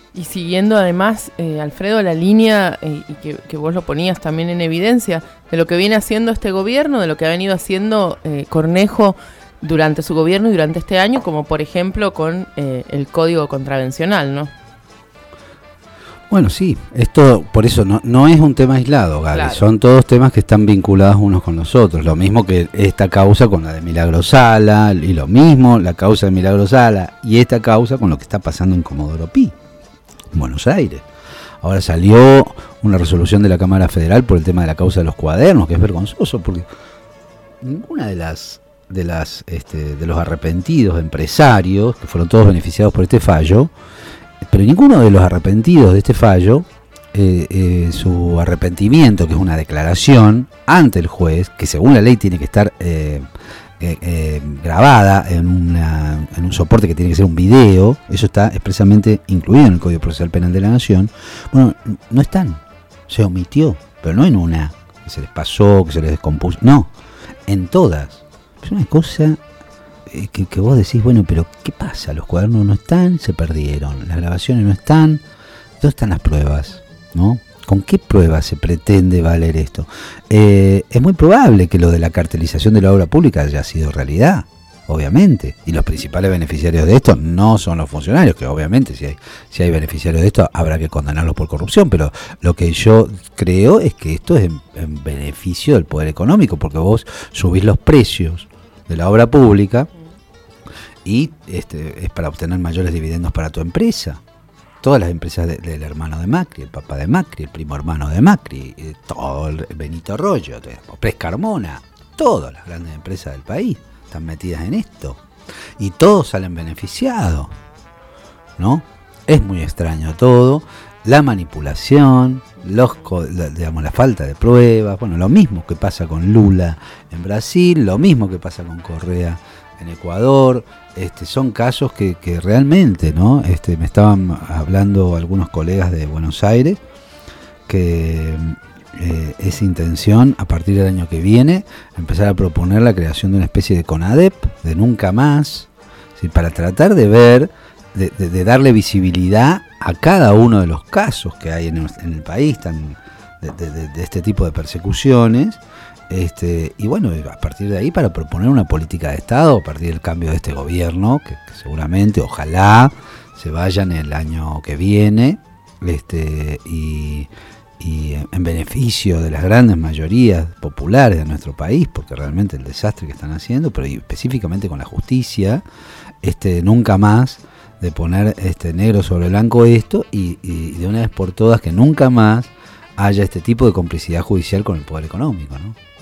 Y siguiendo además, Alfredo, la línea, y que vos lo ponías también en evidencia, de lo que viene haciendo este gobierno, de lo que ha venido haciendo Cornejo durante su gobierno y durante este año, como por ejemplo con el Código Contravencional, ¿no? Bueno, sí, esto por eso no es un tema aislado, Gaby, Claro. Son todos temas que están vinculados unos con los otros, lo mismo que esta causa con la de Milagro Sala, y lo mismo la causa de Milagro Sala y esta causa con lo que está pasando en Comodoro Pi, en Buenos Aires. Ahora salió una resolución de la Cámara Federal por el tema de la causa de los cuadernos, que es vergonzoso, porque ninguna de los arrepentidos empresarios, que fueron todos beneficiados por este fallo, pero ninguno de los arrepentidos de este fallo, su arrepentimiento, que es una declaración ante el juez, que según la ley tiene que estar grabada en un soporte que tiene que ser un video, eso está expresamente incluido en el Código Procesal Penal de la Nación. Bueno, no están, se omitió, pero no en una que se les pasó, que se les descompuso, no, en todas. Es una cosa que vos decís, bueno, pero ¿qué pasa? Los cuadernos no están, se perdieron, las grabaciones no están, ¿dónde están las pruebas? ¿No? ¿Con qué pruebas se pretende valer esto? Es muy probable que lo de la cartelización de la obra pública haya sido realidad, obviamente, y los principales beneficiarios de esto no son los funcionarios, que obviamente si hay beneficiarios de esto habrá que condenarlos por corrupción, pero lo que yo creo es que esto es en beneficio del poder económico, porque vos subís los precios de la obra pública y es para obtener mayores dividendos para tu empresa. Todas las empresas del hermano de Macri, el papá de Macri, el primo hermano de Macri, todo el Benito Rollo, Pres Carmona, todas las grandes empresas del país están metidas en esto y todos salen beneficiados, ¿no? Es muy extraño todo, la manipulación, la falta de pruebas, bueno, lo mismo que pasa con Lula en Brasil, lo mismo que pasa con Correa en Ecuador. Son casos que realmente, ¿no? Me estaban hablando algunos colegas de Buenos Aires que es intención a partir del año que viene empezar a proponer la creación de una especie de CONADEP, de nunca más, ¿sí? Para tratar de ver, de darle visibilidad a cada uno de los casos que hay en el país de este tipo de persecuciones. Y bueno, a partir de ahí para proponer una política de Estado a partir del cambio de este gobierno, que seguramente, ojalá, se vayan el año que viene, y en beneficio de las grandes mayorías populares de nuestro país, porque realmente el desastre que están haciendo, pero específicamente con la justicia, nunca más, de poner negro sobre blanco esto, y de una vez por todas que nunca más haya este tipo de complicidad judicial con el poder económico, ¿no?